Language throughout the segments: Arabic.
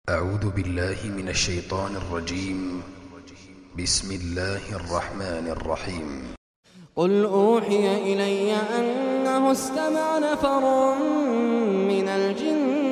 أعوذ بالله من الشيطان الرجيم. بسم الله الرحمن الرحيم. قل أوحي إلي أنه استمع نفر من الجن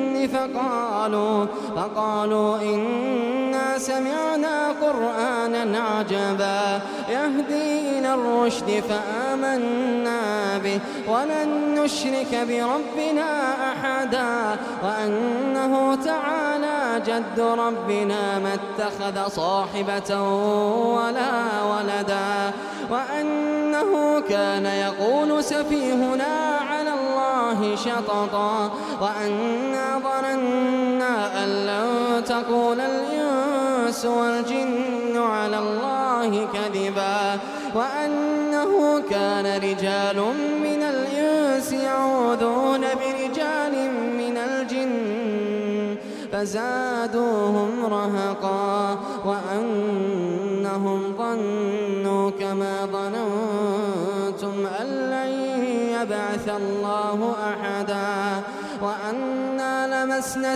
فقالوا إنا سمعنا قرآنا عجبا يهدي إلى الرشد فآمنا به ولن نشرك بربنا أحدا وأنه تعالى جد ربنا ما اتخذ صاحبة ولا ولدا وأنه كان يقول سفيهنا على الله شططا وأنا ظننا أن لن تقول الإنس والجن على الله كذبا وأنه كان رجال من الإنس يعوذون برجال من الجن فزادوهم رهقا وأنهم ظنوا كما ظننتم أن لن يبعث الله أحدا وأنا لمسنا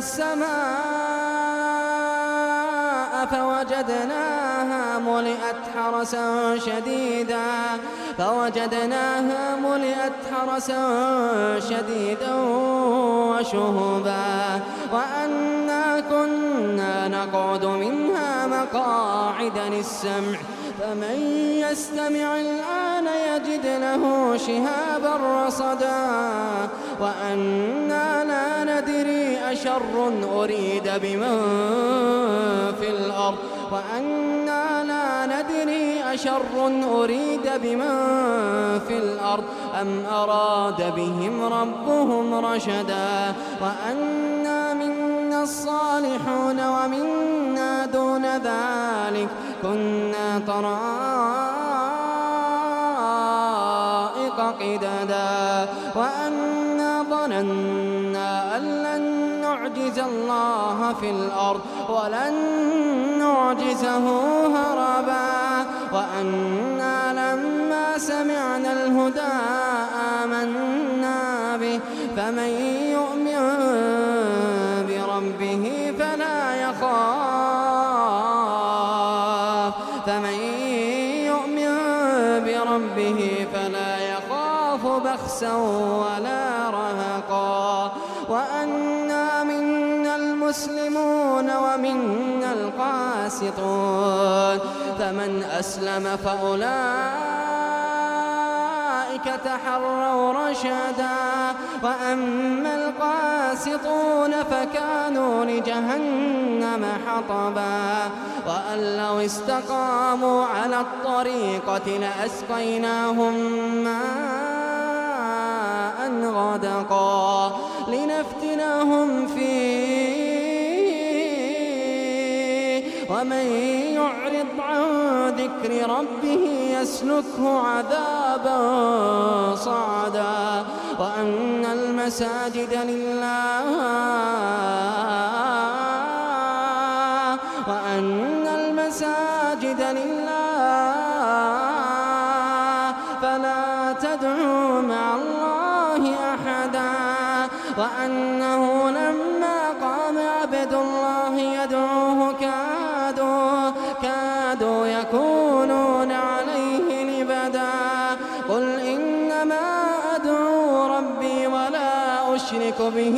السماء فوجدناها ملئت حرسا شديدا وشهبا وأنا كنا نقعد منها مقاعد للسمع فمن يستمع الآن يجد له شهابا رصدا وأنا لا ندري أشر أريد بمن في الأرض أم أراد بهم ربهم رشدا وأنا منا الصالحون ومنا دون ذلك كنا طرائق قددا وأنا ظننا أن لن نعجز الله في الأرض ولن نعجزه هربا وأنا لما سمعنا الهدى آمنا به فمن يؤمن بربه فلا يخاف بخسا ولا رهقا وأنا منا المسلمون ومنا القاسطون فمن أسلم فأولئك تحروا رشدا وأما القاسطون فكانوا لجهنم حطبا وأن لو استقاموا على الطريقة لأسقيناهم ماء غدقا لنفتنهم فيه ومن يعرض عن ذكر ربه يسلكه عذابا صعدا وأن المساجد لله فلا تدعوا مع الله أحدا وأنه لما قام عبد الله يدعوه كادوا يكونون عليه لبدا قل إنما أدعو ربي ولا أشرك به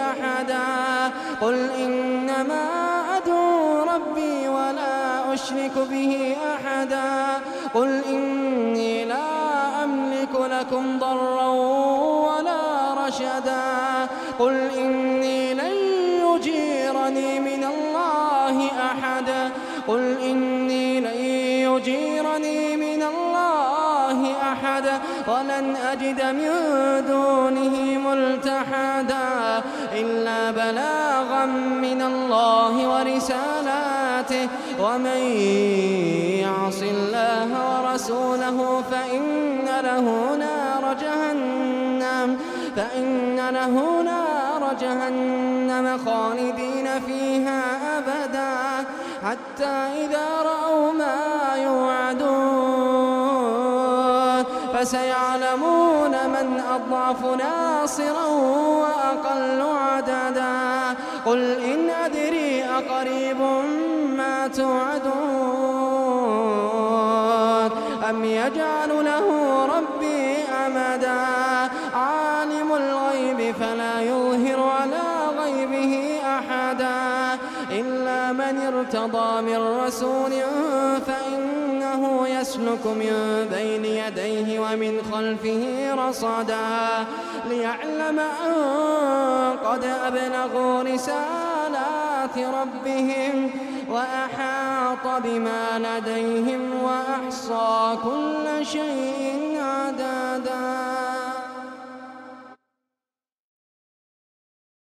أحدا قل إني لا أملك لكم ضرا ولا رشدا قل إني لن يجيرني من الله أحد ولن أجد من دونه ملتحدا إلا بلاغا من الله ورسالاته ومن يعص الله ورسوله فإن له نار جهنم خالدين فيها أبدا حتى إذا رأوا ما يوعدون فسيعلمون من أضعف ناصرا وأقل عددا قل إن أدري أقريب ما توعدون أم يجعل له ربي أمدا عالم الغيب فلا يظهر على غيبه أحدا إلا من ارتضى من رسول فإنه يسلك من بين يديه ومن خلفه رصدا ليعلم أن قد أبلغوا رسالات ربهم وأحاط بما لديهم وأحصى كل شيء عددا.